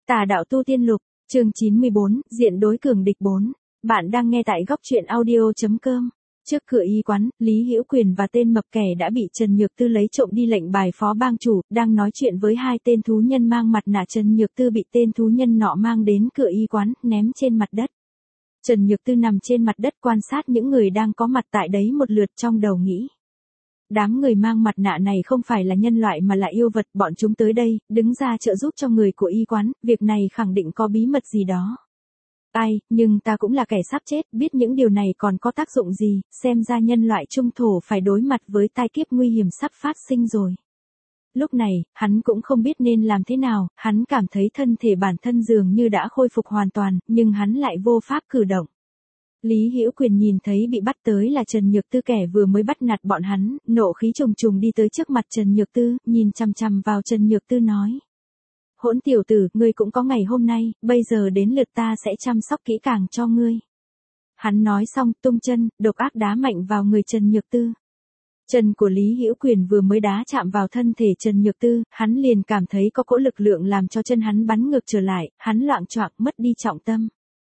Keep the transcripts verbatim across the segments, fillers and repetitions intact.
Tà đạo tu tiên lục, chương chín mươi bốn, diện đối cường địch bốn. Bạn đang nghe tại góc truyện audio.com. Trước cửa y quán, Lý Hữu Quyền và tên mập kẻ đã bị Trần Nhược Tư lấy trộm đi lệnh bài phó bang chủ, đang nói chuyện với hai tên thú nhân mang mặt nạ. Trần Nhược Tư bị tên thú nhân nọ mang đến cửa y quán, ném trên mặt đất. Trần Nhược Tư nằm trên mặt đất quan sát những người đang có mặt tại đấy một lượt, trong đầu nghĩ. Đám người mang mặt nạ này không phải là nhân loại mà là yêu vật, bọn chúng tới đây, đứng ra trợ giúp cho người của y quán, việc này khẳng định có bí mật gì đó. Ai, nhưng ta cũng là kẻ sắp chết, biết những điều này còn có tác dụng gì, xem ra nhân loại trung thổ phải đối mặt với tai kiếp nguy hiểm sắp phát sinh rồi. Lúc này, hắn cũng không biết nên làm thế nào, hắn cảm thấy thân thể bản thân dường như đã khôi phục hoàn toàn, nhưng hắn lại vô pháp cử động. Lý Hữu Quyền nhìn thấy bị bắt tới là Trần Nhược Tư, kẻ vừa mới bắt nạt bọn hắn, nộ khí trùng trùng đi tới trước mặt Trần Nhược Tư, nhìn chằm chằm vào Trần Nhược Tư nói. Hỗn tiểu tử, ngươi cũng có ngày hôm nay, bây giờ đến lượt ta sẽ chăm sóc kỹ càng cho ngươi. Hắn nói xong, tung chân, độc ác đá mạnh vào người Trần Nhược Tư. Chân của Lý Hữu Quyền vừa mới đá chạm vào thân thể Trần Nhược Tư, hắn liền cảm thấy có cỗ lực lượng làm cho chân hắn bắn ngược trở lại, hắn loạng choạng mất đi trọng tâm.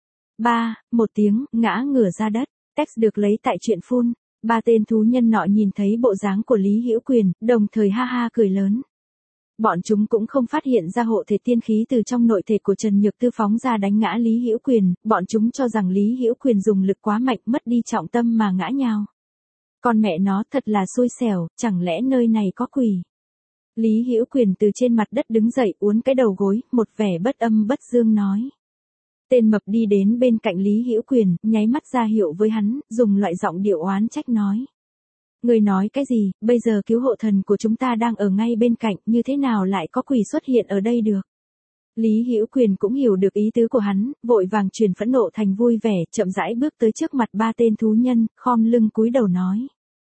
Ba, một tiếng, ngã ngửa ra đất, text được lấy tại truyện phun. Ba tên thú nhân nọ nhìn thấy bộ dáng của Lý Hữu Quyền, đồng thời ha ha cười lớn. Bọn chúng cũng không phát hiện ra hộ thể tiên khí từ trong nội thể của Trần Nhược Tư phóng ra đánh ngã Lý Hữu Quyền, bọn chúng cho rằng Lý Hữu Quyền dùng lực quá mạnh mất đi trọng tâm mà ngã nhào. Con mẹ nó thật là xui xẻo, chẳng lẽ nơi này có quỷ. Lý Hữu Quyền từ trên mặt đất đứng dậy, uốn cái đầu gối, một vẻ bất âm bất dương nói. Tên mập đi đến bên cạnh Lý Hữu Quyền, nháy mắt ra hiệu với hắn, dùng loại giọng điệu oán trách nói. Người nói cái gì, bây giờ cứu hộ thần của chúng ta đang ở ngay bên cạnh, như thế nào lại có quỷ xuất hiện ở đây được. Lý Hữu Quyền cũng hiểu được ý tứ của hắn, vội vàng chuyển phẫn nộ thành vui vẻ, chậm rãi bước tới trước mặt ba tên thú nhân, khom lưng cúi đầu nói.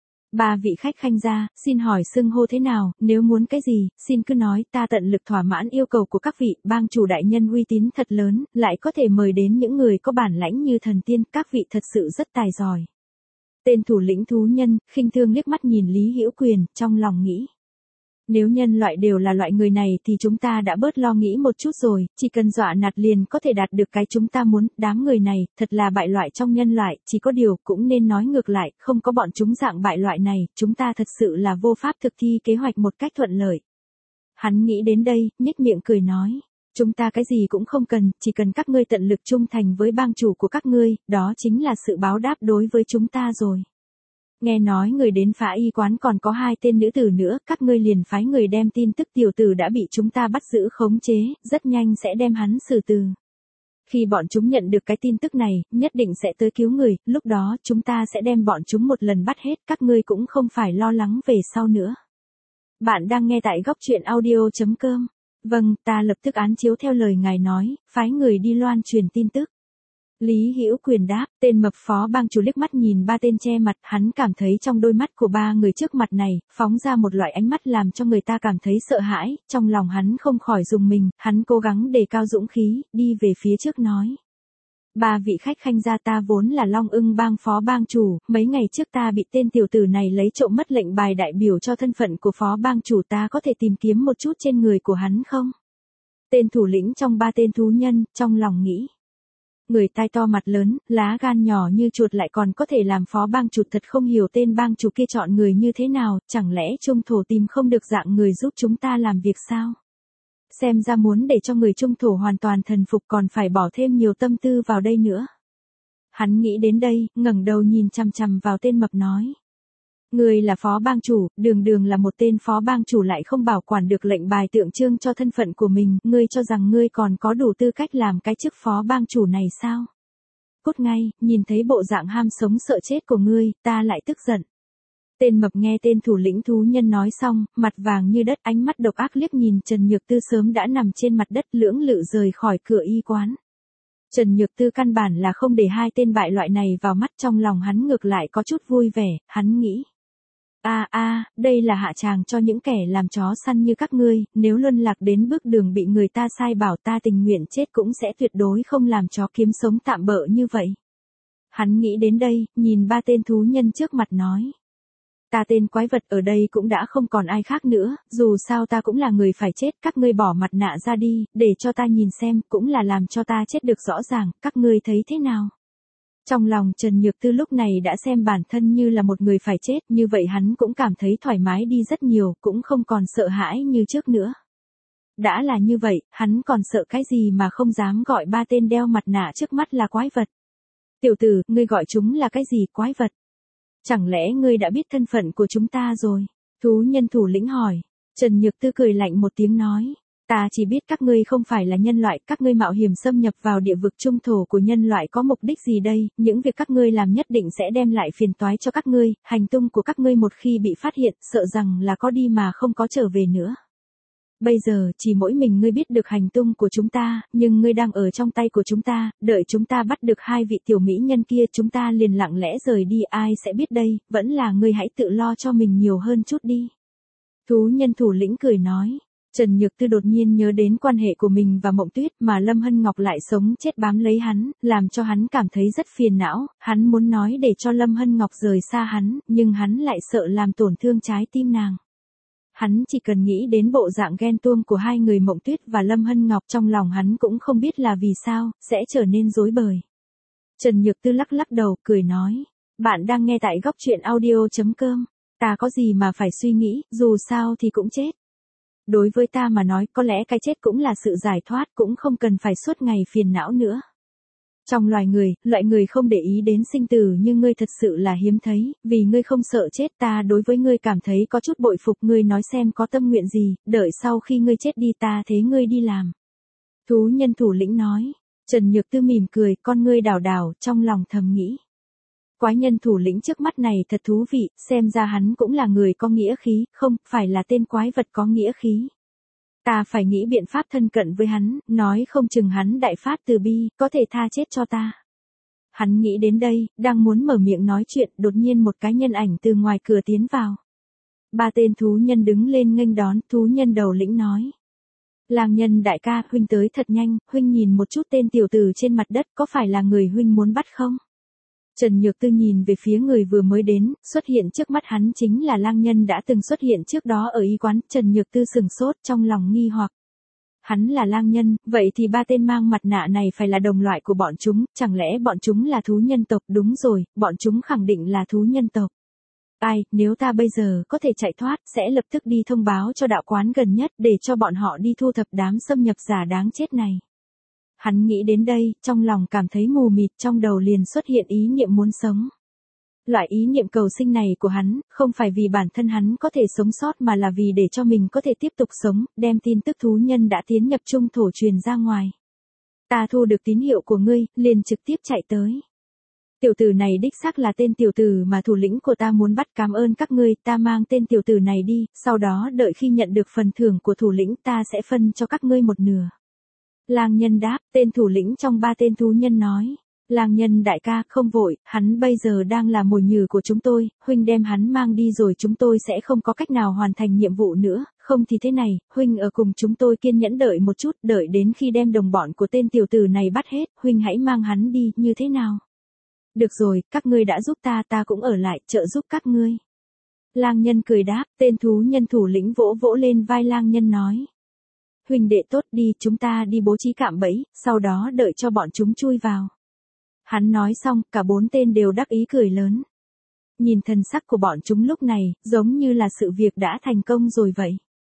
Ba vị khách khanh gia, xin hỏi xưng hô thế nào, nếu muốn cái gì, xin cứ nói, ta tận lực thỏa mãn yêu cầu của các vị. Bang chủ đại nhân uy tín thật lớn, lại có thể mời đến những người có bản lãnh như thần tiên, các vị thật sự rất tài giỏi. Tên thủ lĩnh thú nhân, khinh thương liếc mắt nhìn Lý Hữu Quyền, trong lòng nghĩ. Nếu nhân loại đều là loại người này thì chúng ta đã bớt lo nghĩ một chút rồi, chỉ cần dọa nạt liền có thể đạt được cái chúng ta muốn. Đám người này, thật là bại loại trong nhân loại, chỉ có điều cũng nên nói ngược lại, không có bọn chúng dạng bại loại này, chúng ta thật sự là vô pháp thực thi kế hoạch một cách thuận lợi. Hắn nghĩ đến đây, nhếch miệng cười nói. Chúng ta cái gì cũng không cần, chỉ cần các ngươi tận lực trung thành với bang chủ của các ngươi, đó chính là sự báo đáp đối với chúng ta rồi. Nghe nói người đến phá y quán còn có hai tên nữ tử nữa, các ngươi liền phái người đem tin tức tiểu tử đã bị chúng ta bắt giữ khống chế, rất nhanh sẽ đem hắn xử tử. Khi bọn chúng nhận được cái tin tức này, nhất định sẽ tới cứu người, lúc đó chúng ta sẽ đem bọn chúng một lần bắt hết, các ngươi cũng không phải lo lắng về sau nữa. Bạn đang nghe tại góc truyện audio.com. Vâng, ta lập tức án chiếu theo lời ngài nói, phái người đi loan truyền tin tức. Lý Hữu Quyền đáp, tên mập phó bang chủ liếc mắt nhìn ba tên che mặt, hắn cảm thấy trong đôi mắt của ba người trước mặt này, phóng ra một loại ánh mắt làm cho người ta cảm thấy sợ hãi, trong lòng hắn không khỏi rùng mình, hắn cố gắng đề cao dũng khí, đi về phía trước nói. Ba vị khách khanh gia, ta vốn là Long Ưng bang phó bang chủ, mấy ngày trước ta bị tên tiểu tử này lấy trộm mất lệnh bài đại biểu cho thân phận của phó bang chủ, ta có thể tìm kiếm một chút trên người của hắn không? Tên thủ lĩnh trong ba tên thú nhân, trong lòng nghĩ. Người tai to mặt lớn, lá gan nhỏ như chuột lại còn có thể làm phó bang chủ, thật không hiểu tên bang chủ kia chọn người như thế nào, chẳng lẽ trung thổ tìm không được dạng người giúp chúng ta làm việc sao? Xem ra muốn để cho người trung thổ hoàn toàn thần phục còn phải bỏ thêm nhiều tâm tư vào đây nữa. Hắn nghĩ đến đây, ngẩng đầu nhìn chằm chằm vào tên mập nói. Ngươi là phó bang chủ, đường đường là một tên phó bang chủ lại không bảo quản được lệnh bài tượng trưng cho thân phận của mình, ngươi cho rằng ngươi còn có đủ tư cách làm cái chức phó bang chủ này sao? Cút ngay, nhìn thấy bộ dạng ham sống sợ chết của ngươi, ta lại tức giận. Tên mập nghe tên thủ lĩnh thú nhân nói xong, mặt vàng như đất, ánh mắt độc ác liếc nhìn Trần Nhược Tư sớm đã nằm trên mặt đất, lưỡng lự rời khỏi cửa y quán. Trần Nhược Tư căn bản là không để hai tên bại loại này vào mắt, trong lòng hắn ngược lại có chút vui vẻ, hắn nghĩ. A a, đây là hạ tràng cho những kẻ làm chó săn như các ngươi, nếu luân lạc đến bước đường bị người ta sai bảo, ta tình nguyện chết cũng sẽ tuyệt đối không làm chó kiếm sống tạm bợ như vậy. Hắn nghĩ đến đây, nhìn ba tên thú nhân trước mặt nói. Ta tên quái vật ở đây cũng đã không còn ai khác nữa, dù sao ta cũng là người phải chết, các ngươi bỏ mặt nạ ra đi, để cho ta nhìn xem, cũng là làm cho ta chết được rõ ràng, các ngươi thấy thế nào? Trong lòng Trần Nhược Tư lúc này đã xem bản thân như là một người phải chết, như vậy hắn cũng cảm thấy thoải mái đi rất nhiều, cũng không còn sợ hãi như trước nữa. Đã là như vậy, hắn còn sợ cái gì mà không dám gọi ba tên đeo mặt nạ trước mắt là quái vật. Tiểu tử, ngươi gọi chúng là cái gì quái vật? Chẳng lẽ ngươi đã biết thân phận của chúng ta rồi? Thú nhân thủ lĩnh hỏi. Trần Nhược Tư cười lạnh một tiếng nói. Ta chỉ biết các ngươi không phải là nhân loại, các ngươi mạo hiểm xâm nhập vào địa vực trung thổ của nhân loại có mục đích gì đây, những việc các ngươi làm nhất định sẽ đem lại phiền toái cho các ngươi, hành tung của các ngươi một khi bị phát hiện, sợ rằng là có đi mà không có trở về nữa. Bây giờ, chỉ mỗi mình ngươi biết được hành tung của chúng ta, nhưng ngươi đang ở trong tay của chúng ta, đợi chúng ta bắt được hai vị tiểu mỹ nhân kia chúng ta liền lặng lẽ rời đi, ai sẽ biết đây, vẫn là ngươi hãy tự lo cho mình nhiều hơn chút đi. Thú nhân thủ lĩnh cười nói. Trần Nhược Tư đột nhiên nhớ đến quan hệ của mình và Mộng Tuyết mà Lâm Hân Ngọc lại sống chết bám lấy hắn, làm cho hắn cảm thấy rất phiền não, hắn muốn nói để cho Lâm Hân Ngọc rời xa hắn, nhưng hắn lại sợ làm tổn thương trái tim nàng. Hắn chỉ cần nghĩ đến bộ dạng ghen tuông của hai người Mộng Tuyết và Lâm Hân Ngọc trong lòng hắn cũng không biết là vì sao, sẽ trở nên rối bời. Trần Nhược Tư lắc lắc đầu, cười nói, bạn đang nghe tại góc truyện audio chấm com, ta có gì mà phải suy nghĩ, dù sao thì cũng chết. Đối với ta mà nói, có lẽ cái chết cũng là sự giải thoát, cũng không cần phải suốt ngày phiền não nữa. Trong loài người, loại người không để ý đến sinh tử như ngươi thật sự là hiếm thấy, vì ngươi không sợ chết, ta đối với ngươi cảm thấy có chút bội phục, ngươi nói xem có tâm nguyện gì, đợi sau khi ngươi chết đi ta thế ngươi đi làm. Thú nhân thủ lĩnh nói. Trần Nhược Tư mỉm cười, con ngươi đảo đảo, trong lòng thầm nghĩ. Quái nhân thủ lĩnh trước mắt này thật thú vị, xem ra hắn cũng là người có nghĩa khí, không, phải là tên quái vật có nghĩa khí. Ta phải nghĩ biện pháp thân cận với hắn, nói không chừng hắn đại phát từ bi, có thể tha chết cho ta. Hắn nghĩ đến đây, đang muốn mở miệng nói chuyện, đột nhiên một cái nhân ảnh từ ngoài cửa tiến vào. Ba tên thú nhân đứng lên nghênh đón, thú nhân đầu lĩnh nói. Lang nhân đại ca, huynh tới thật nhanh, huynh nhìn một chút tên tiểu tử trên mặt đất có phải là người huynh muốn bắt không? Trần Nhược Tư nhìn về phía người vừa mới đến, xuất hiện trước mắt hắn chính là lang nhân đã từng xuất hiện trước đó ở y quán, Trần Nhược Tư sừng sốt trong lòng nghi hoặc. Hắn là lang nhân, vậy thì ba tên mang mặt nạ này phải là đồng loại của bọn chúng, chẳng lẽ bọn chúng là thú nhân tộc? Đúng rồi, bọn chúng khẳng định là thú nhân tộc. Ai, nếu ta bây giờ có thể chạy thoát, sẽ lập tức đi thông báo cho đạo quán gần nhất để cho bọn họ đi thu thập đám xâm nhập giả đáng chết này. Hắn nghĩ đến đây, trong lòng cảm thấy mù mịt, trong đầu liền xuất hiện ý niệm muốn sống. Loại ý niệm cầu sinh này của hắn, không phải vì bản thân hắn có thể sống sót mà là vì để cho mình có thể tiếp tục sống, đem tin tức thú nhân đã tiến nhập trung thổ truyền ra ngoài. Ta thu được tín hiệu của ngươi, liền trực tiếp chạy tới. Tiểu tử này đích xác là tên tiểu tử mà thủ lĩnh của ta muốn bắt, cảm ơn các ngươi, ta mang tên tiểu tử này đi, sau đó đợi khi nhận được phần thưởng của thủ lĩnh ta sẽ phân cho các ngươi một nửa. Lang nhân đáp, tên thủ lĩnh trong ba tên thú nhân nói. Lang nhân đại ca, không vội, hắn bây giờ đang là mồi nhử của chúng tôi, huynh đem hắn mang đi rồi chúng tôi sẽ không có cách nào hoàn thành nhiệm vụ nữa, không thì thế này, huynh ở cùng chúng tôi kiên nhẫn đợi một chút, đợi đến khi đem đồng bọn của tên tiểu tử này bắt hết, huynh hãy mang hắn đi, như thế nào? Được rồi, các ngươi đã giúp ta, ta cũng ở lại, trợ giúp các ngươi. Lang nhân cười đáp, tên thú nhân thủ lĩnh vỗ vỗ lên vai lang nhân nói. Huynh đệ tốt đi, chúng ta đi bố trí cạm bẫy, sau đó đợi cho bọn chúng chui vào. Hắn nói xong, cả bốn tên đều đắc ý cười lớn. Nhìn thần sắc của bọn chúng lúc này, giống như là sự việc đã thành công rồi vậy.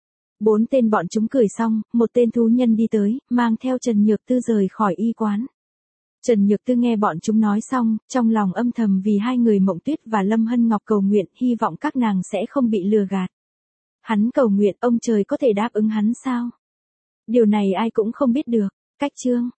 Bốn tên bọn chúng cười xong, một tên thú nhân đi tới, mang theo Trần Nhược Tư rời khỏi y quán. Trần Nhược Tư nghe bọn chúng nói xong, trong lòng âm thầm vì hai người Mộng Tuyết và Lâm Hân Ngọc cầu nguyện, hy vọng các nàng sẽ không bị lừa gạt. Hắn cầu nguyện ông trời có thể đáp ứng hắn sao? Điều này ai cũng không biết được. Cách chương